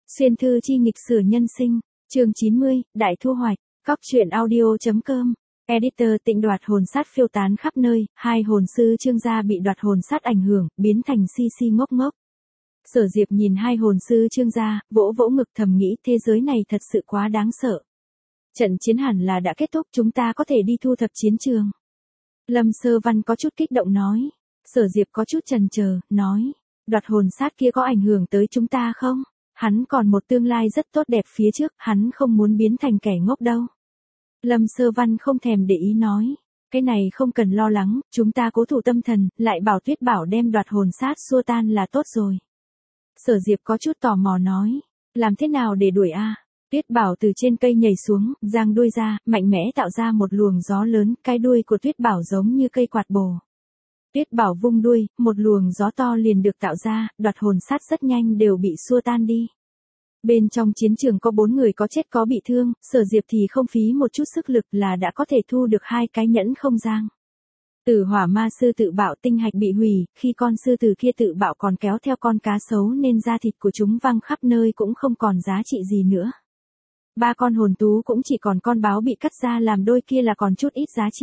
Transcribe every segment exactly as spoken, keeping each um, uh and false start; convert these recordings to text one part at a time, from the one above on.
Xuyên thư chi nghịch sử nhân sinh, chương chín mươi, Đại thu hoạch, Cóc truyện audio.com, Editor Tịnh đoạt hồn sát phiêu tán khắp nơi, hai hồn sư Trương gia bị đoạt hồn sát ảnh hưởng, biến thành si si ngốc ngốc. Sở Diệp nhìn hai hồn sư Trương gia, vỗ vỗ ngực thầm nghĩ thế giới này thật sự quá đáng sợ. Trận chiến hẳn là đã kết thúc, chúng ta có thể đi thu thập chiến trường. Lâm Sơ Văn có chút kích động nói. Sở Diệp có chút chần chờ, nói, đoạt hồn sát kia có ảnh hưởng tới chúng ta không? Hắn còn một tương lai rất tốt đẹp phía trước, hắn không muốn biến thành kẻ ngốc đâu. Lâm Sơ Văn không thèm để ý nói, cái này không cần lo lắng, chúng ta cố thủ tâm thần, lại bảo Tuyết Bảo đem đoạt hồn sát xua tan là tốt rồi. Sở Diệp có chút tò mò nói, làm thế nào để đuổi a? Tuyết Bảo từ trên cây nhảy xuống, giang đuôi ra, mạnh mẽ tạo ra một luồng gió lớn, cái đuôi của Tuyết Bảo giống như cây quạt bồ. Tuyết Bảo vung đuôi, một luồng gió to liền được tạo ra, đoạt hồn sát rất nhanh đều bị xua tan đi. Bên trong chiến trường có bốn người có chết có bị thương, Sở Diệp thì không phí một chút sức lực là đã có thể thu được hai cái nhẫn không gian. Tử hỏa ma sư tự bạo tinh hạch bị hủy, khi con sư tử kia tự bạo còn kéo theo con cá sấu nên da thịt của chúng văng khắp nơi cũng không còn giá trị gì nữa. Ba con hồn tú cũng chỉ còn con báo bị cắt ra làm đôi kia là còn chút ít giá trị.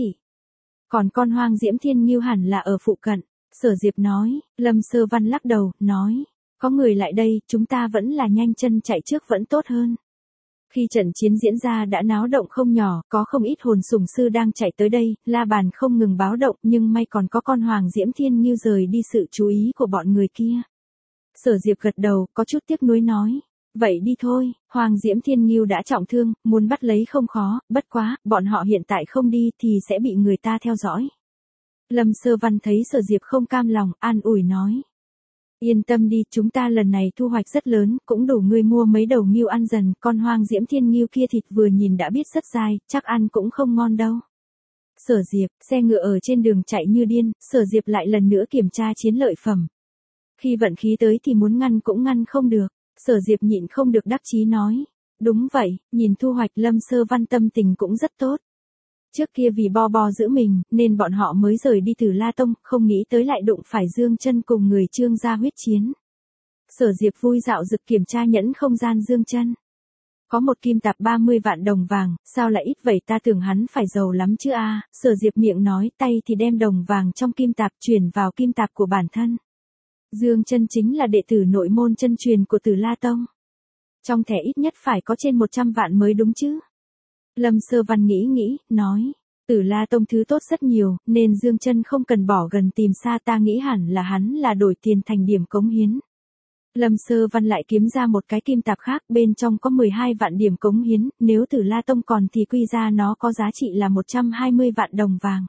Còn con hoang diễm thiên ngưu hẳn là ở phụ cận. Sở Diệp nói, Lâm Sơ Văn lắc đầu, nói, có người lại đây, chúng ta vẫn là nhanh chân chạy trước vẫn tốt hơn. Khi trận chiến diễn ra đã náo động không nhỏ, có không ít hồn sủng sư đang chạy tới đây, la bàn không ngừng báo động nhưng may còn có con hoàng diễm thiên ngưu rời đi sự chú ý của bọn người kia. Sở Diệp gật đầu, có chút tiếc nuối nói. Vậy đi thôi, Hoàng Diễm Thiên Ngưu đã trọng thương, muốn bắt lấy không khó, bất quá, bọn họ hiện tại không đi thì sẽ bị người ta theo dõi. Lâm Sơ Văn thấy Sở Diệp không cam lòng, an ủi nói. Yên tâm đi, chúng ta lần này thu hoạch rất lớn, cũng đủ ngươi mua mấy đầu ngưu ăn dần, con Hoàng Diễm Thiên Ngưu kia thịt vừa nhìn đã biết rất dai, chắc ăn cũng không ngon đâu. Sở Diệp, xe ngựa ở trên đường chạy như điên, Sở Diệp lại lần nữa kiểm tra chiến lợi phẩm. Khi vận khí tới thì muốn ngăn cũng ngăn không được. Sở Diệp nhịn không được đắc chí nói. Đúng vậy, nhìn thu hoạch Lâm Sơ Văn tâm tình cũng rất tốt. Trước kia vì bo bo giữ mình, nên bọn họ mới rời đi từ La Tông, không nghĩ tới lại đụng phải Dương Chân cùng người Trương gia huyết chiến. Sở Diệp vui dạo dực kiểm tra nhẫn không gian Dương Chân. Có một kim tạp ba mươi vạn đồng vàng, sao lại ít vậy, ta tưởng hắn phải giàu lắm chứ a. À? Sở Diệp miệng nói, tay thì đem đồng vàng trong kim tạp chuyển vào kim tạp của bản thân. Dương Chân chính là đệ tử nội môn chân truyền của Tử La Tông. Trong thẻ ít nhất phải có trên một trăm vạn mới đúng chứ. Lâm Sơ Văn nghĩ nghĩ, nói, Tử La Tông thứ tốt rất nhiều, nên Dương Chân không cần bỏ gần tìm xa, ta nghĩ hẳn là hắn là đổi tiền thành điểm cống hiến. Lâm Sơ Văn lại kiếm ra một cái kim tạp khác, bên trong có mười hai vạn điểm cống hiến, nếu Tử La Tông còn thì quy ra nó có giá trị là một trăm hai mươi vạn đồng vàng.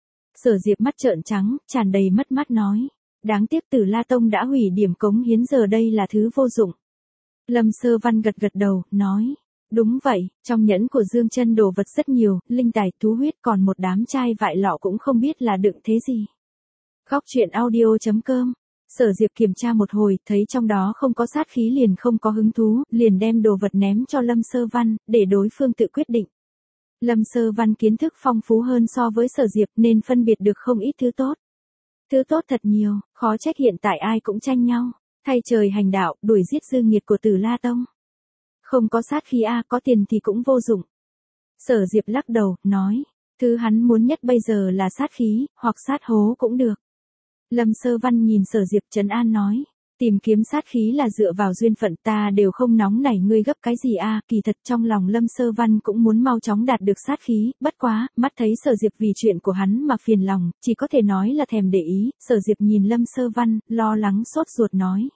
Sở Diệp mắt trợn trắng, tràn đầy mất mát nói. Đáng tiếc Tử La Tông đã hủy điểm cống hiến, giờ đây là thứ vô dụng. Lâm Sơ Văn gật gật đầu, nói, đúng vậy, trong nhẫn của Dương Chân đồ vật rất nhiều, linh tài, thú huyết, còn một đám chai vại lọ cũng không biết là đựng thế gì. Cóc truyện audio.com. Sở Diệp kiểm tra một hồi, thấy trong đó không có sát khí liền không có hứng thú, liền đem đồ vật ném cho Lâm Sơ Văn, để đối phương tự quyết định. Lâm Sơ Văn kiến thức phong phú hơn so với Sở Diệp nên phân biệt được không ít thứ tốt. Thứ tốt thật nhiều, khó trách hiện tại ai cũng tranh nhau, thay trời hành đạo, đuổi giết dư nghiệt của Tử La Tông. Không có sát khí a, có tiền thì cũng vô dụng. Sở Diệp lắc đầu, nói, thứ hắn muốn nhất bây giờ là sát khí, hoặc sát hố cũng được. Lâm Sơ Văn nhìn Sở Diệp trấn an nói, tìm kiếm sát khí là dựa vào duyên phận, ta đều không nóng nảy ngươi gấp cái gì a. Kỳ thật trong lòng Lâm Sơ Văn cũng muốn mau chóng đạt được sát khí, bất quá, mắt thấy Sở Diệp vì chuyện của hắn mà phiền lòng, chỉ có thể nói là thèm để ý. Sở Diệp nhìn Lâm Sơ Văn, lo lắng sốt ruột nói.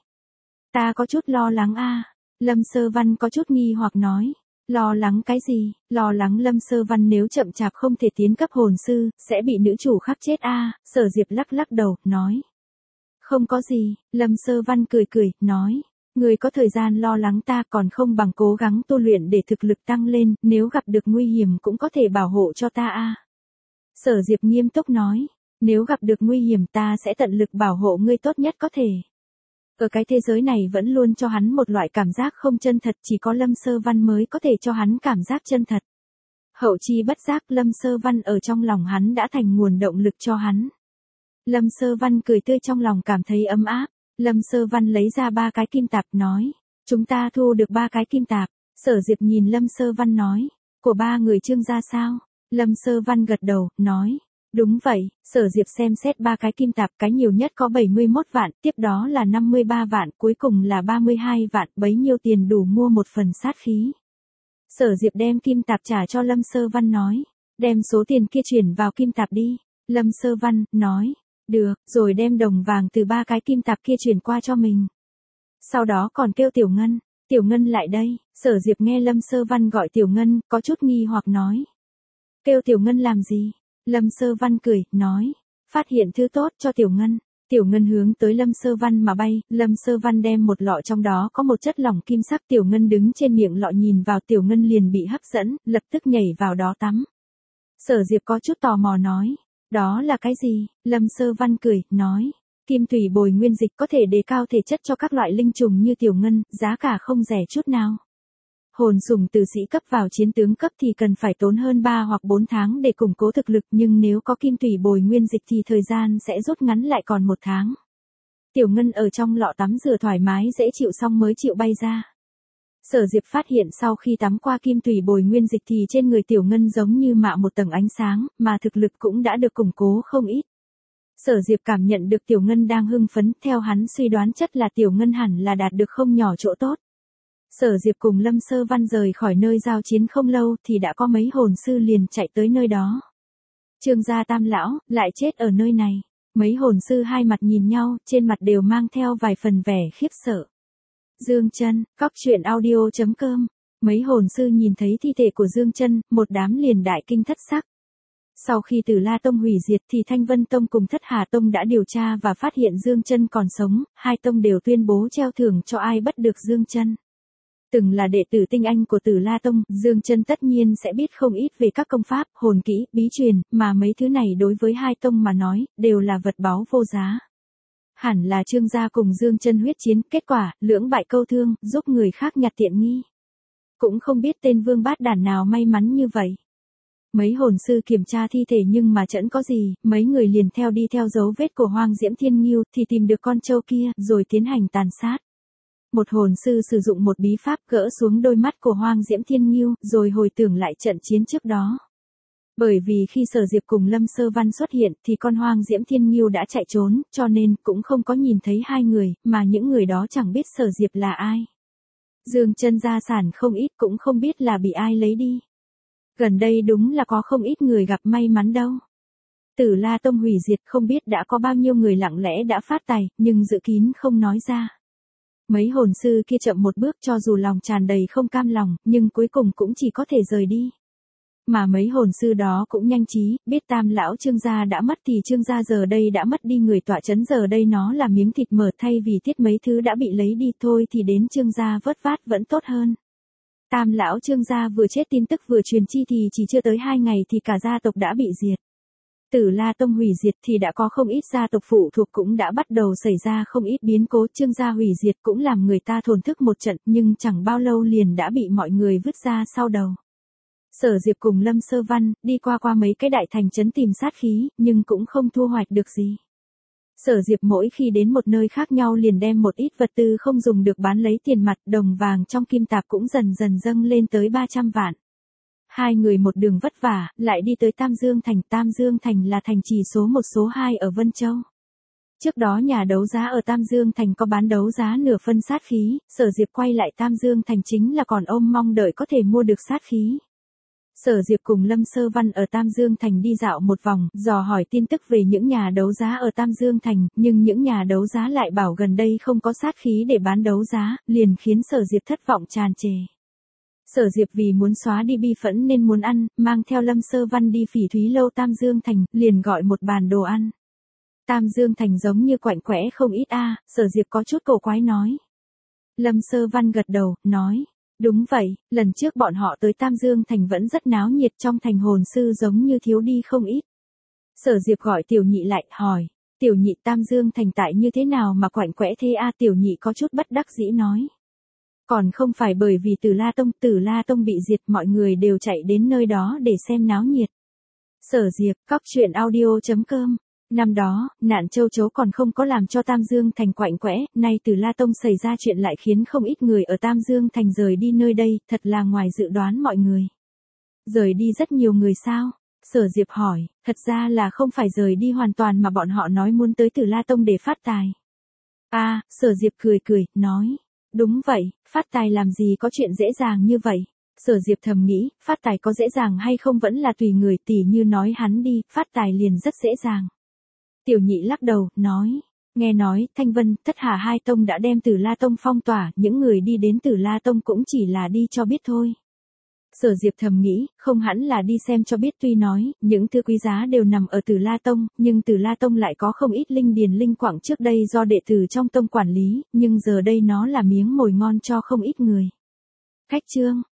Ta có chút lo lắng a. Lâm Sơ Văn có chút nghi hoặc nói. Lo lắng cái gì? Lo lắng Lâm Sơ Văn nếu chậm chạp không thể tiến cấp hồn sư, sẽ bị nữ chủ khắc chết a. Sở Diệp lắc lắc đầu, nói. Không có gì, Lâm Sơ Văn cười cười, nói, người có thời gian lo lắng ta còn không bằng cố gắng tu luyện để thực lực tăng lên, nếu gặp được nguy hiểm cũng có thể bảo hộ cho ta a. Sở Diệp nghiêm túc nói, nếu gặp được nguy hiểm ta sẽ tận lực bảo hộ ngươi tốt nhất có thể. Ở cái thế giới này vẫn luôn cho hắn một loại cảm giác không chân thật, chỉ có Lâm Sơ Văn mới có thể cho hắn cảm giác chân thật. Hậu chi bất giác Lâm Sơ Văn ở trong lòng hắn đã thành nguồn động lực cho hắn. Lâm Sơ Văn cười tươi trong lòng cảm thấy ấm áp. Lâm Sơ Văn lấy ra ba cái kim tạp nói. Chúng ta thu được ba cái kim tạp. Sở Diệp nhìn Lâm Sơ Văn nói. Của ba người Trương gia sao? Lâm Sơ Văn gật đầu, nói. Đúng vậy, Sở Diệp xem xét ba cái kim tạp, cái nhiều nhất có bảy mươi mốt vạn, tiếp đó là năm mươi ba vạn, cuối cùng là ba mươi hai vạn, bấy nhiêu tiền đủ mua một phần sát khí. Sở Diệp đem kim tạp trả cho Lâm Sơ Văn nói. Đem số tiền kia chuyển vào kim tạp đi. Lâm Sơ Văn, nói. Được, rồi đem đồng vàng từ ba cái kim tạp kia chuyển qua cho mình. Sau đó còn kêu Tiểu Ngân. Tiểu Ngân lại đây. Sở Diệp nghe Lâm Sơ Văn gọi Tiểu Ngân, có chút nghi hoặc nói. Kêu Tiểu Ngân làm gì? Lâm Sơ Văn cười, nói. Phát hiện thứ tốt cho Tiểu Ngân. Tiểu Ngân hướng tới Lâm Sơ Văn mà bay, Lâm Sơ Văn đem một lọ trong đó có một chất lỏng kim sắc. Tiểu Ngân đứng trên miệng lọ nhìn vào, Tiểu Ngân liền bị hấp dẫn, lập tức nhảy vào đó tắm. Sở Diệp có chút tò mò nói. Đó là cái gì? Lâm Sơ Văn cười, nói. Kim thủy bồi nguyên dịch có thể đề cao thể chất cho các loại linh trùng như Tiểu Ngân, giá cả không rẻ chút nào. Hồn sủng từ sĩ cấp vào chiến tướng cấp thì cần phải tốn hơn ba hoặc bốn tháng để củng cố thực lực, nhưng nếu có kim thủy bồi nguyên dịch thì thời gian sẽ rút ngắn lại còn một tháng. Tiểu Ngân ở trong lọ tắm rửa thoải mái dễ chịu xong mới chịu bay ra. Sở Diệp phát hiện sau khi tắm qua kim thủy bồi nguyên dịch thì trên người Tiểu Ngân giống như mạ một tầng ánh sáng, mà thực lực cũng đã được củng cố không ít. Sở Diệp cảm nhận được Tiểu Ngân đang hưng phấn, theo hắn suy đoán chất là Tiểu Ngân hẳn là đạt được không nhỏ chỗ tốt. Sở Diệp cùng Lâm Sơ Văn rời khỏi nơi giao chiến không lâu thì đã có mấy hồn sư liền chạy tới nơi đó. Trương gia Tam lão lại chết ở nơi này. Mấy hồn sư hai mặt nhìn nhau, trên mặt đều mang theo vài phần vẻ khiếp sợ. Dương Chân, cóc truyện audio chấm com. Mấy hồn sư nhìn thấy thi thể của Dương Chân, một đám liền đại kinh thất sắc. Sau khi Tử La Tông hủy diệt thì Thanh Vân Tông cùng Thất Hà Tông đã điều tra và phát hiện Dương Chân còn sống, hai tông đều tuyên bố treo thưởng cho ai bắt được Dương Chân. Từng là đệ tử tinh anh của Tử La Tông, Dương Chân tất nhiên sẽ biết không ít về các công pháp, hồn kỹ, bí truyền, mà mấy thứ này đối với hai tông mà nói, đều là vật báu vô giá. Hẳn là Trương gia cùng Dương Chân huyết chiến, kết quả, lưỡng bại câu thương, giúp người khác nhặt tiện nghi. Cũng không biết tên vương bát đản nào may mắn như vậy. Mấy hồn sư kiểm tra thi thể nhưng mà chẳng có gì, mấy người liền theo đi theo dấu vết của Hoang Diễm Thiên Ngưu thì tìm được con trâu kia, rồi tiến hành tàn sát. Một hồn sư sử dụng một bí pháp gỡ xuống đôi mắt của Hoang Diễm Thiên Ngưu, rồi hồi tưởng lại trận chiến trước đó. Bởi vì khi Sở Diệp cùng Lâm Sơ Văn xuất hiện thì con Hoang Diễm Thiên Ngưu đã chạy trốn, cho nên cũng không có nhìn thấy hai người, mà những người đó chẳng biết Sở Diệp là ai. Dương Chân gia sản không ít cũng không biết là bị ai lấy đi. Gần đây đúng là có không ít người gặp may mắn đâu. Tử La Tông hủy diệt không biết đã có bao nhiêu người lặng lẽ đã phát tài, nhưng dự kín không nói ra. Mấy hồn sư kia chậm một bước cho dù lòng tràn đầy không cam lòng, nhưng cuối cùng cũng chỉ có thể rời đi. Mà mấy hồn sư đó cũng nhanh trí, biết Tam lão Trương gia đã mất thì Trương gia giờ đây đã mất đi người tọa chấn, giờ đây nó là miếng thịt mở, thay vì tiết mấy thứ đã bị lấy đi thôi thì đến Trương gia vớt vát vẫn tốt hơn. Tam lão Trương gia vừa chết, tin tức vừa truyền chi thì chỉ chưa tới hai ngày thì cả gia tộc đã bị diệt. Tử La Tông hủy diệt thì đã có không ít gia tộc phụ thuộc cũng đã bắt đầu xảy ra không ít biến cố, Trương gia hủy diệt cũng làm người ta thổn thức một trận, nhưng chẳng bao lâu liền đã bị mọi người vứt ra sau đầu. Sở Diệp cùng Lâm Sơ Văn đi qua qua mấy cái đại thành trấn tìm sát khí, nhưng cũng không thu hoạch được gì. Sở Diệp mỗi khi đến một nơi khác nhau liền đem một ít vật tư không dùng được bán lấy tiền mặt, đồng vàng trong kim tạp cũng dần dần dâng lên tới ba trăm vạn. Hai người một đường vất vả, lại đi tới Tam Dương Thành. Tam Dương Thành là thành trì số một số hai ở Vân Châu. Trước đó nhà đấu giá ở Tam Dương Thành có bán đấu giá nửa phân sát khí, Sở Diệp quay lại Tam Dương Thành chính là còn ôm mong đợi có thể mua được sát khí. Sở Diệp cùng Lâm Sơ Văn ở Tam Dương Thành đi dạo một vòng, dò hỏi tin tức về những nhà đấu giá ở Tam Dương Thành, nhưng những nhà đấu giá lại bảo gần đây không có sát khí để bán đấu giá, liền khiến Sở Diệp thất vọng tràn trề. Sở Diệp vì muốn xóa đi bi phẫn nên muốn ăn, mang theo Lâm Sơ Văn đi Phỉ Thúy Lâu Tam Dương Thành, liền gọi một bàn đồ ăn. Tam Dương Thành giống như quạnh quẽ không ít a, à, Sở Diệp có chút cổ quái nói. Lâm Sơ Văn gật đầu, nói. Đúng vậy, lần trước bọn họ tới Tam Dương Thành vẫn rất náo nhiệt, trong thành hồn sư giống như thiếu đi không ít. Sở Diệp gọi Tiểu Nhị lại, hỏi. Tiểu Nhị, Tam Dương Thành tại như thế nào mà quạnh quẽ thế a? Tiểu Nhị có chút bất đắc dĩ nói. Còn không phải bởi vì Tử La Tông, Tử La Tông bị diệt, mọi người đều chạy đến nơi đó để xem náo nhiệt. Sở Diệp, cóc truyện audio chấm com Năm đó, nạn châu chấu còn không có làm cho Tam Dương Thành quạnh quẽ, nay Từ La Tông xảy ra chuyện lại khiến không ít người ở Tam Dương Thành rời đi nơi đây, thật là ngoài dự đoán mọi người. Rời đi rất nhiều người sao? Sở Diệp hỏi, thật ra là không phải rời đi hoàn toàn mà bọn họ nói muốn tới Từ La Tông để phát tài. À, Sở Diệp cười cười, nói, đúng vậy, phát tài làm gì có chuyện dễ dàng như vậy. Sở Diệp thầm nghĩ, phát tài có dễ dàng hay không vẫn là tùy người, tỉ như nói hắn đi, phát tài liền rất dễ dàng. Tiểu Nhị lắc đầu, nói, nghe nói, Thanh Vân, Thất Hà hai tông đã đem Từ La Tông phong tỏa, những người đi đến Từ La Tông cũng chỉ là đi cho biết thôi. Sở Diệp thầm nghĩ, không hẳn là đi xem cho biết, tuy nói, những thứ quý giá đều nằm ở Từ La Tông, nhưng Từ La Tông lại có không ít linh điền linh quạng trước đây do đệ tử trong tông quản lý, nhưng giờ đây nó là miếng mồi ngon cho không ít người. Khách trương,